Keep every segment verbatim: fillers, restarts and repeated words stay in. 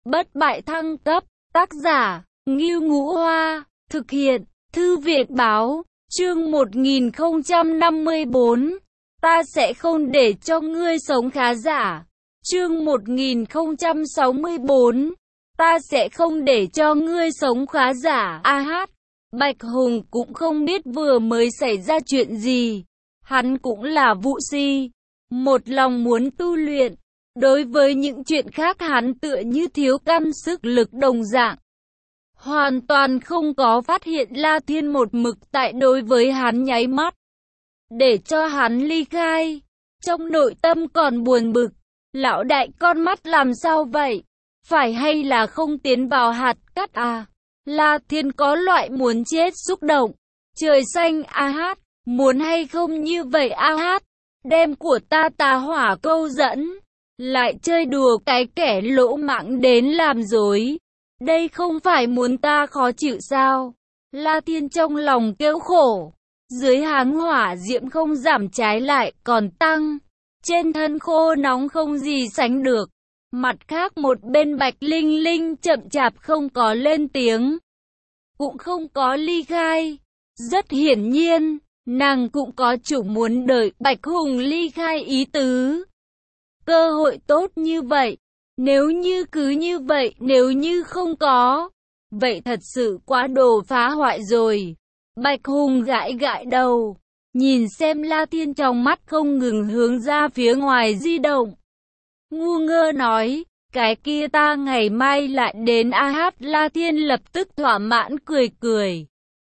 bất bại thăng cấp, tác giả, Ngưu Ngũ Hoa, thực hiện, Thư viện Báo, chương một nghìn không trăm năm mươi bốn, ta sẽ không để cho ngươi sống khá giả, chương một nghìn không trăm sáu mươi bốn, ta sẽ không để cho ngươi sống khá giả. A hát, Bạch Hùng cũng không biết vừa mới xảy ra chuyện gì, hắn cũng là vũ si, một lòng muốn tu luyện. Đối với những chuyện khác hắn tựa như thiếu cam sức lực đồng dạng. Hoàn toàn không có phát hiện La Thiên một mực tại đối với hắn nháy mắt. Để cho hắn ly khai. Trong nội tâm còn buồn bực. Lão đại con mắt làm sao vậy? Phải hay là không tiến vào hạt cát à? La Thiên có loại muốn chết xúc động. Trời xanh a hát. Muốn hay không như vậy a hát? Đem của ta tà hỏa câu dẫn. Lại chơi đùa cái kẻ lỗ mãng đến làm dối. Đây không phải muốn ta khó chịu sao? La Thiên trong lòng kêu khổ. Dưới háng hỏa diễm không giảm trái lại còn tăng. Trên thân khô nóng không gì sánh được. Mặt khác một bên Bạch Linh Linh chậm chạp không có lên tiếng. Cũng không có ly khai. Rất hiển nhiên, nàng cũng có chủ muốn đợi Bạch Hùng ly khai ý tứ. Cơ hội tốt như vậy, nếu như cứ như vậy, nếu như không có, vậy thật sự quá đồ phá hoại rồi. Bạch Hùng gãi gãi đầu, nhìn xem La Thiên trong mắt không ngừng hướng ra phía ngoài di động. Ngu ngơ nói, cái kia ta ngày mai lại đến a hát. La Thiên lập tức thỏa mãn cười cười.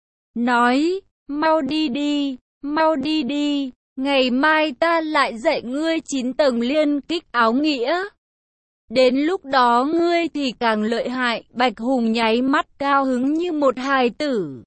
Nói, mau đi đi, mau đi đi. Ngày mai ta lại dạy ngươi chín tầng liên kích áo nghĩa. Đến lúc đó ngươi thì càng lợi hại. Bạch Hùng nháy mắt cao hứng như một hài tử.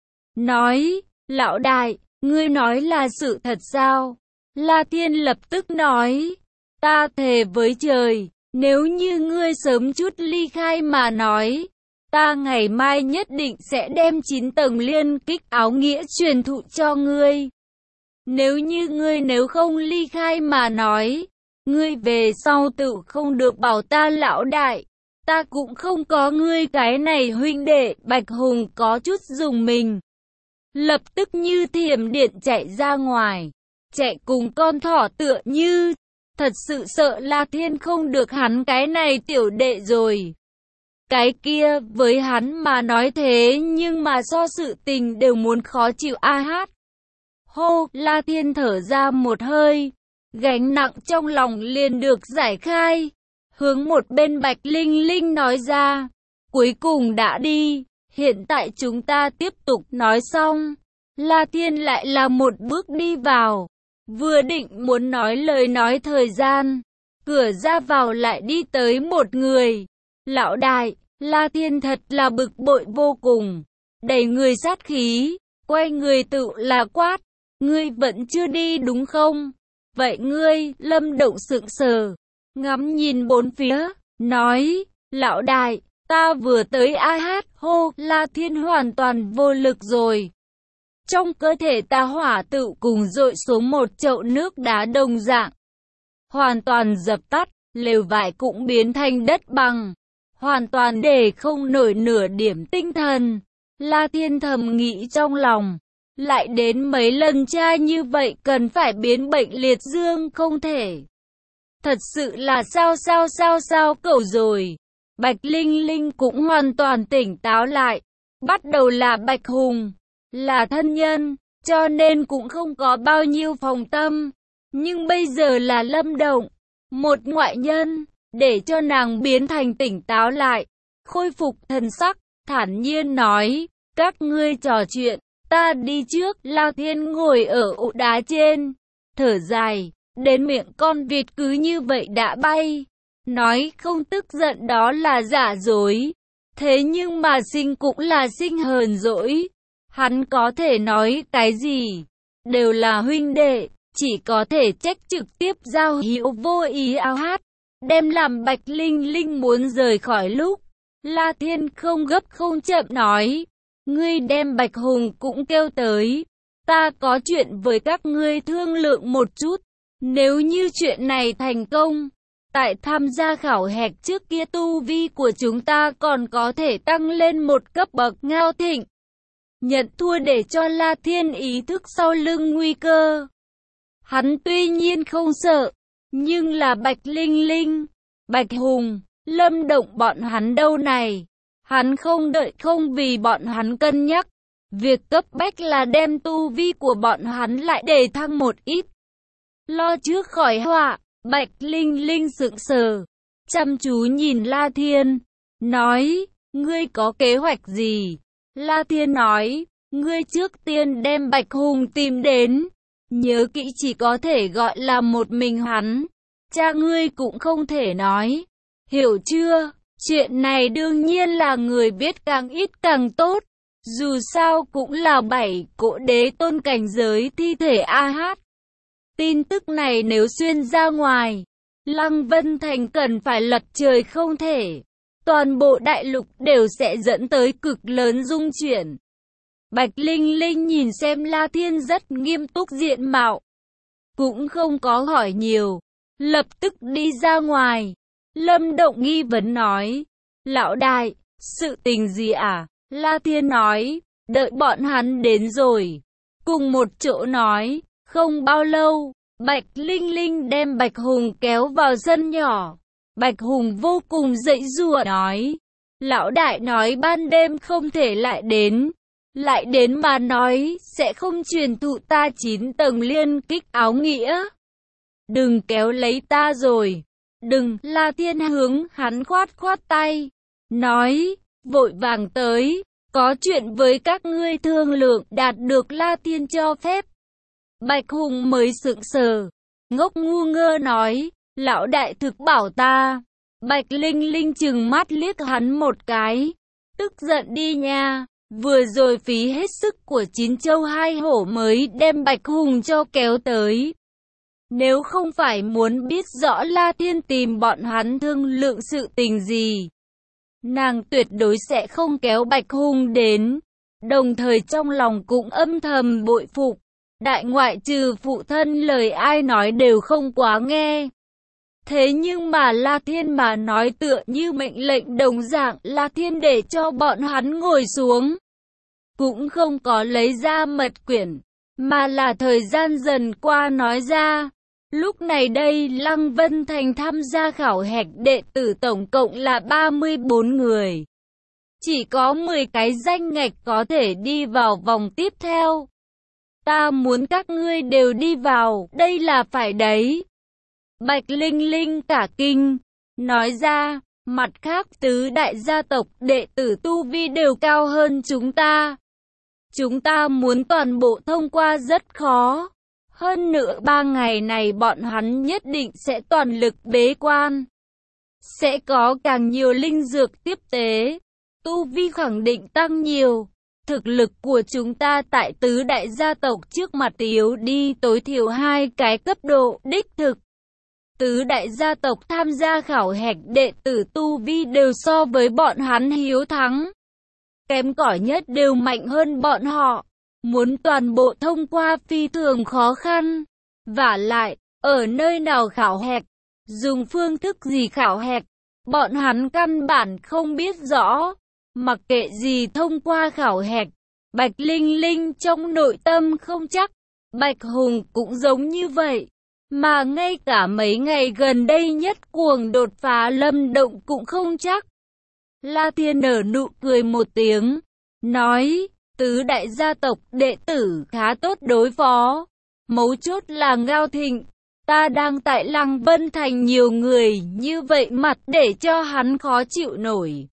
Nói, lão đại, ngươi nói là sự thật sao? La Thiên lập tức nói, ta thề với trời, nếu như ngươi sớm chút ly khai mà nói, ta ngày mai nhất định sẽ đem chín tầng liên kích áo nghĩa truyền thụ cho ngươi. Nếu như ngươi nếu không ly khai mà nói, ngươi về sau tự không được bảo ta lão đại, ta cũng không có ngươi cái này huynh đệ. Bạch Hùng có chút dùng mình, lập tức như thiểm điện chạy ra ngoài, chạy cùng con thỏ tựa như, thật sự sợ La Thiên không được hắn cái này tiểu đệ rồi. Cái kia với hắn mà nói thế nhưng mà so sự tình đều muốn khó chịu a hát. Hô, La Thiên thở ra một hơi, gánh nặng trong lòng liền được giải khai, hướng một bên Bạch Linh Linh nói ra, cuối cùng đã đi, hiện tại chúng ta tiếp tục. Nói xong, La Thiên lại là một bước đi vào, vừa định muốn nói lời nói thời gian, cửa ra vào lại đi tới một người. Lão đại, La Thiên thật là bực bội vô cùng, đầy người sát khí, quay người tự là quát. Ngươi vẫn chưa đi đúng không? Vậy ngươi, Lâm Động sững sờ, ngắm nhìn bốn phía, nói, lão đại, ta vừa tới a hát. Hô, La Thiên hoàn toàn vô lực rồi. Trong cơ thể ta hỏa tự cùng dội xuống một chậu nước đá đồng dạng. Hoàn toàn dập tắt, lều vải cũng biến thành đất bằng. Hoàn toàn để không nổi nửa điểm tinh thần. La Thiên thầm nghĩ trong lòng. Lại đến mấy lần tra như vậy cần phải biến bệnh liệt dương không thể. Thật sự là sao sao sao sao cậu rồi. Bạch Linh Linh cũng hoàn toàn tỉnh táo lại. Bắt đầu là Bạch Hùng, là thân nhân, cho nên cũng không có bao nhiêu phòng tâm. Nhưng bây giờ là Lâm Động, một ngoại nhân, để cho nàng biến thành tỉnh táo lại. Khôi phục thần sắc, thản nhiên nói, các ngươi trò chuyện. Ta đi trước. La Thiên ngồi ở ụ đá trên, thở dài, đến miệng con vịt cứ như vậy đã bay. Nói không tức giận đó là giả dối. Thế nhưng mà sinh cũng là sinh hờn dỗi. Hắn có thể nói cái gì? Đều là huynh đệ, chỉ có thể trách trực tiếp giao hữu vô ý áo hát. Đem làm Bạch Linh Linh muốn rời khỏi lúc. La Thiên không gấp không chậm nói. Ngươi đem Bạch Hùng cũng kêu tới. Ta có chuyện với các ngươi thương lượng một chút. Nếu như chuyện này thành công, Tại tham gia khảo hạch trước kia tu vi của chúng ta còn có thể tăng lên một cấp bậc. Ngao Thịnh nhận thua để cho La Thiên ý thức sau lưng nguy cơ. Hắn tuy nhiên không sợ, nhưng là Bạch Linh Linh, Bạch Hùng, Lâm Động bọn hắn đâu này. Hắn không đợi không vì bọn hắn cân nhắc. Việc cấp bách là đem tu vi của bọn hắn lại để thăng một ít. Lo trước khỏi họa, Bạch Linh Linh sững sờ, chăm chú nhìn La Thiên, nói, ngươi có kế hoạch gì? La Thiên nói, ngươi trước tiên đem Bạch Hùng tìm đến, nhớ kỹ chỉ có thể gọi là một mình hắn, cha ngươi cũng không thể nói, hiểu chưa? Chuyện này đương nhiên là người biết càng ít càng tốt, dù sao cũng là bảy cỗ đế tôn cảnh giới thi thể a hát. Tin tức này nếu xuyên ra ngoài, Lăng Vân Thành cần phải lật trời không thể. Toàn bộ đại lục đều sẽ dẫn tới cực lớn rung chuyển. Bạch Linh Linh nhìn xem La Thiên rất nghiêm túc diện mạo. Cũng không có hỏi nhiều. Lập tức đi ra ngoài. Lâm Động nghi vấn nói. Lão đại, sự tình gì à? La Thiên nói. Đợi bọn hắn đến rồi. Cùng một chỗ nói. Không bao lâu, Bạch Linh Linh đem Bạch Hùng kéo vào sân nhỏ. Bạch Hùng vô cùng giãy giụa nói. Lão đại nói ban đêm không thể lại đến. Lại đến mà nói sẽ không truyền thụ ta chín tầng liên kích áo nghĩa. Đừng kéo lấy ta rồi. Đừng, La Thiên hướng hắn khoát khoát tay. Nói, vội vàng tới. Có chuyện với các ngươi thương lượng đạt được La Thiên cho phép. Bạch Hùng mới sững sờ, ngốc ngu ngơ nói, lão đại thực bảo ta. Bạch Linh Linh chừng mắt liếc hắn một cái, tức giận đi nha, vừa rồi phí hết sức của chín châu hai hổ mới đem Bạch Hùng cho kéo tới. Nếu không phải muốn biết rõ La Thiên tìm bọn hắn thương lượng sự tình gì, nàng tuyệt đối sẽ không kéo Bạch Hùng đến, đồng thời trong lòng cũng âm thầm bội phục. Đại ngoại trừ phụ thân lời ai nói đều không quá nghe. Thế nhưng mà La Thiên mà nói tựa như mệnh lệnh đồng dạng, La Thiên để cho bọn hắn ngồi xuống. Cũng không có lấy ra mật quyển, mà là thời gian dần qua nói ra. Lúc này đây Lăng Vân Thành tham gia khảo hạch đệ tử tổng cộng là ba mươi bốn người. Chỉ có mười cái danh ngạch có thể đi vào vòng tiếp theo. Ta muốn các ngươi đều đi vào, đây là phải đấy. Bạch Linh Linh cả kinh, nói ra, mặt khác tứ đại gia tộc đệ tử tu vi đều cao hơn chúng ta. Chúng ta muốn toàn bộ thông qua rất khó. Hơn nữa ba ngày này bọn hắn nhất định sẽ toàn lực bế quan. Sẽ có càng nhiều linh dược tiếp tế, tu vi khẳng định tăng nhiều. Thực lực của chúng ta tại tứ đại gia tộc trước mặt yếu đi tối thiểu hai cái cấp độ đích thực. Tứ đại gia tộc tham gia khảo hạch đệ tử tu vi đều so với bọn hắn hiếu thắng. Kém cỏi nhất đều mạnh hơn bọn họ. Muốn toàn bộ thông qua phi thường khó khăn. Vả lại, ở nơi nào khảo hạch, dùng phương thức gì khảo hạch, bọn hắn căn bản không biết rõ. Mặc kệ gì thông qua khảo hạch, Bạch Linh Linh trong nội tâm không chắc, Bạch Hùng cũng giống như vậy. Mà ngay cả mấy ngày gần đây nhất cuồng đột phá Lâm Động cũng không chắc. La Thiên nở nụ cười một tiếng, nói, tứ đại gia tộc đệ tử khá tốt đối phó. Mấu chốt là Ngao Thịnh, ta đang tại Lăng Vân Thành nhiều người như vậy mặt để cho hắn khó chịu nổi.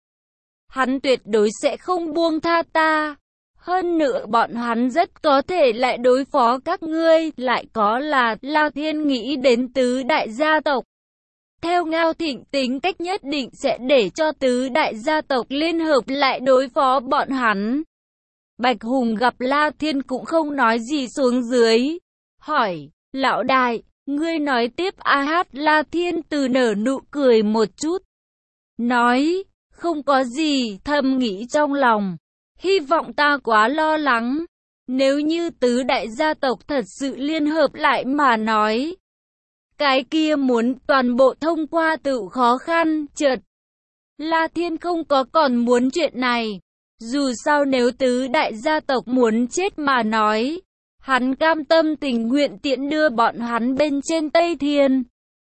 Hắn tuyệt đối sẽ không buông tha ta. Hơn nữa bọn hắn rất có thể lại đối phó các ngươi. Lại có là La Thiên nghĩ đến tứ đại gia tộc. Theo Ngao Thịnh tính cách nhất định sẽ để cho tứ đại gia tộc liên hợp lại đối phó bọn hắn. Bạch Hùng gặp La Thiên cũng không nói gì xuống dưới. Hỏi, lão đại, ngươi nói tiếp a hát. La Thiên từ nở nụ cười một chút. Nói, không có gì, thầm nghĩ trong lòng. Hy vọng ta quá lo lắng. Nếu như tứ đại gia tộc thật sự liên hợp lại mà nói, cái kia muốn toàn bộ thông qua tự khó khăn, chợt. La Thiên không có còn muốn chuyện này. Dù sao nếu tứ đại gia tộc muốn chết mà nói, hắn cam tâm tình nguyện tiễn đưa bọn hắn bên trên Tây Thiên.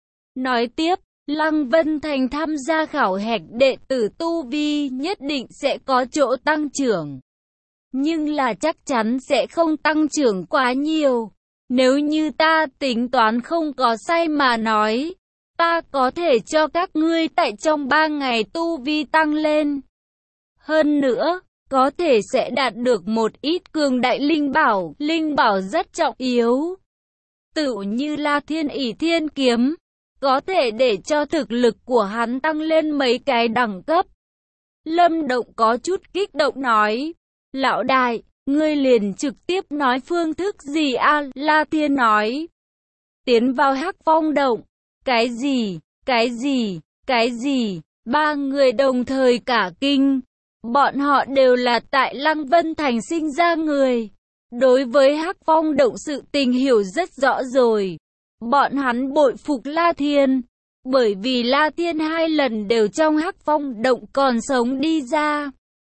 Nói tiếp, Lăng Vân Thành tham gia khảo hạch đệ tử tu vi nhất định sẽ có chỗ tăng trưởng. Nhưng là chắc chắn sẽ không tăng trưởng quá nhiều. Nếu như ta tính toán không có sai mà nói, ta có thể cho các ngươi tại trong ba ngày tu vi tăng lên. Hơn nữa, có thể sẽ đạt được một ít cường đại linh bảo, linh bảo rất trọng yếu. Tựu như La Thiên ỷ thiên kiếm, có thể để cho thực lực của hắn tăng lên mấy cái đẳng cấp. Lâm Động có chút kích động nói, lão đại, ngươi liền trực tiếp nói phương thức gì a? La Thiên nói, tiến vào Hắc Phong động. Cái gì, cái gì, cái gì? Ba người đồng thời cả kinh. Bọn họ đều là tại Lăng Vân Thành sinh ra người. Đối với Hắc Phong động sự tình hiểu rất rõ rồi. Bọn hắn bội phục La Thiên. Bởi vì La Thiên hai lần đều trong Hắc Phong động còn sống đi ra.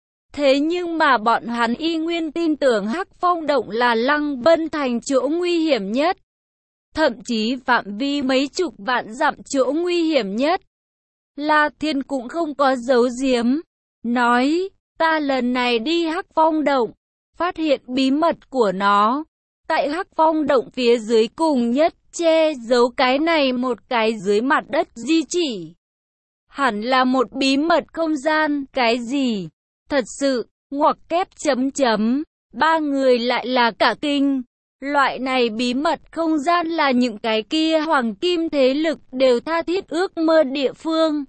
Thế nhưng mà bọn hắn y nguyên tin tưởng Hắc Phong động là Lăng Vân Thành chỗ nguy hiểm nhất. Thậm chí phạm vi mấy chục vạn dặm chỗ nguy hiểm nhất. La Thiên cũng không có giấu giếm. Nói, ta lần này đi Hắc Phong động, phát hiện bí mật của nó. Tại Hắc Phong động phía dưới cùng nhất che giấu cái này một cái dưới mặt đất di chỉ. Hẳn là một bí mật không gian, cái gì? Thật sự, ngoặc kép chấm chấm, ba người lại là cả kinh. Loại này bí mật không gian là những cái kia hoàng kim thế lực đều tha thiết ước mơ địa phương.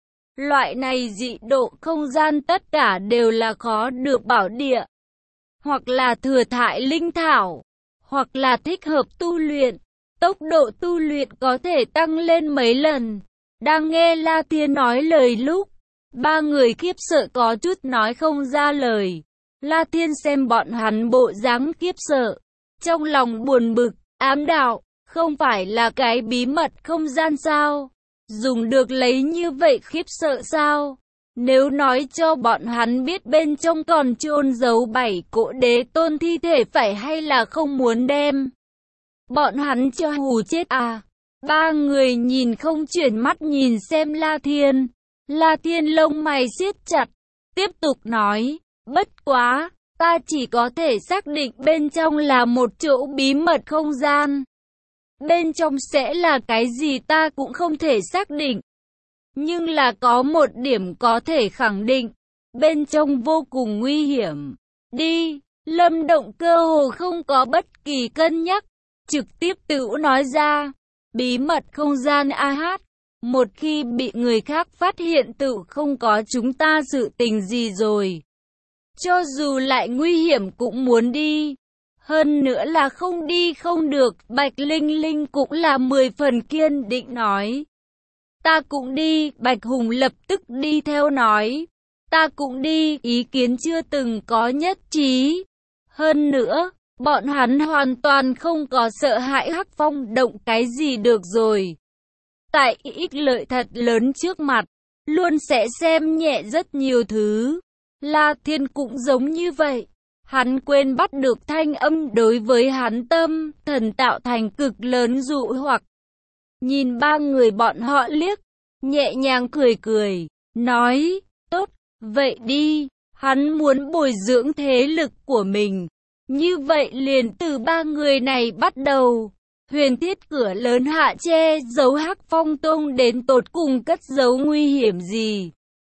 Loại này dị độ không gian tất cả đều là khó được bảo địa, hoặc là thừa thải linh thảo, hoặc là thích hợp tu luyện, tốc độ tu luyện có thể tăng lên mấy lần. Đang nghe La Thiên nói lời lúc, ba người khiếp sợ có chút nói không ra lời. La Thiên xem bọn hắn bộ dáng khiếp sợ, trong lòng buồn bực, ám đạo, không phải là cái bí mật không gian sao? Dùng được lấy như vậy khiếp sợ sao? Nếu nói cho bọn hắn biết bên trong còn chôn giấu bảy cỗ đế tôn thi thể phải hay là không muốn đem bọn hắn cho hù chết à? Ba người nhìn không chuyển mắt nhìn xem La Thiên. La Thiên lông mày siết chặt, tiếp tục nói, bất quá, ta chỉ có thể xác định bên trong là một chỗ bí mật không gian. Bên trong sẽ là cái gì ta cũng không thể xác định. Nhưng là có một điểm có thể khẳng định, bên trong vô cùng nguy hiểm. Đi, Lâm Động cơ hồ không có bất kỳ cân nhắc, trực tiếp tự nói ra, bí mật không gian a hát. Một khi bị người khác phát hiện tự không có chúng ta sự tình gì rồi. Cho dù lại nguy hiểm cũng muốn đi. Hơn nữa là không đi không được, Bạch Linh Linh cũng là mười phần kiên định nói. Ta cũng đi, Bạch Hùng lập tức đi theo nói. Ta cũng đi, ý kiến chưa từng có nhất trí. Hơn nữa, bọn hắn hoàn toàn không có sợ hãi Hắc Phong động cái gì được rồi. Tại ích lợi thật lớn trước mặt, luôn sẽ xem nhẹ rất nhiều thứ. La Thiên cũng giống như vậy. Hắn quên bắt được thanh âm đối với hắn tâm, thần tạo thành cực lớn dụ hoặc. Nhìn ba người bọn họ liếc, nhẹ nhàng cười cười, nói, tốt, vậy đi, hắn muốn bồi dưỡng thế lực của mình. Như vậy liền từ ba người này bắt đầu, huyền thiết cửa lớn hạ che giấu Hắc Phong Tông đến tột cùng cất giấu nguy hiểm gì.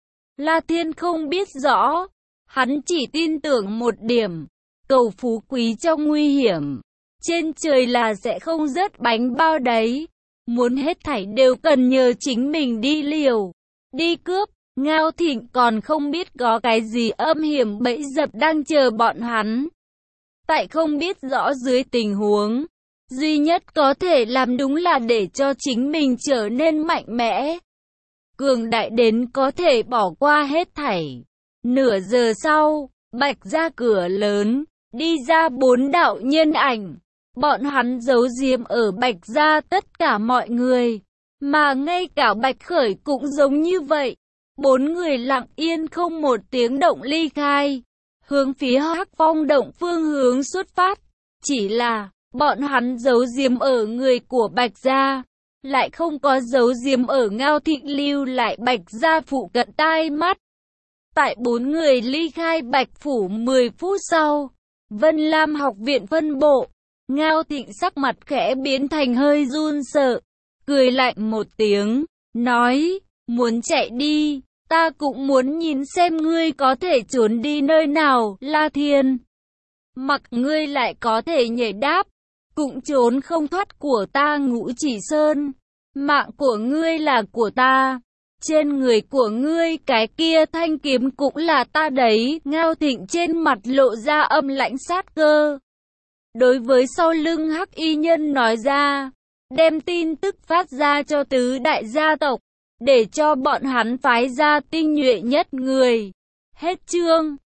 La Thiên không biết rõ. Hắn chỉ tin tưởng một điểm, cầu phú quý trong nguy hiểm. Trên trời là sẽ không rớt bánh bao đấy. Muốn hết thảy đều cần nhờ chính mình đi liều, đi cướp. Ngao Thịnh còn không biết có cái gì âm hiểm bẫy dập đang chờ bọn hắn. Tại không biết rõ dưới tình huống, duy nhất có thể làm đúng là để cho chính mình trở nên mạnh mẽ. Cường đại đến có thể bỏ qua hết thảy. Nửa giờ sau, Bạch ra cửa lớn, đi ra bốn đạo nhân ảnh. bọn hắn giấu giếm ở Bạch gia tất cả mọi người, mà ngay cả Bạch Khởi cũng giống như vậy. Bốn người lặng yên không một tiếng động ly khai, hướng phía Hắc Phong động phương hướng xuất phát. Chỉ là, bọn hắn giấu giếm ở người của Bạch gia, lại không có giấu giếm ở Ngao Thịnh lưu lại Bạch gia phụ cận tai mắt. Tại bốn người ly khai Bạch phủ mười phút sau, Vân Lam học viện phân bộ, Ngao Thịnh sắc mặt khẽ biến thành hơi run sợ, cười lạnh một tiếng, nói, muốn chạy đi, ta cũng muốn nhìn xem ngươi có thể trốn đi nơi nào, La Thiên. Mặc ngươi lại có thể nhảy đáp, cũng trốn không thoát của ta Ngũ Chỉ Sơn. Mạng của ngươi là của ta, trên người của ngươi cái kia thanh kiếm cũng là ta đấy. Ngao Thịnh trên mặt lộ ra âm lãnh sát cơ. Đối với sau lưng Hắc Y Nhân nói ra, đem tin tức phát ra cho tứ đại gia tộc, để cho bọn hắn phái ra tinh nhuệ nhất người. Hết chương.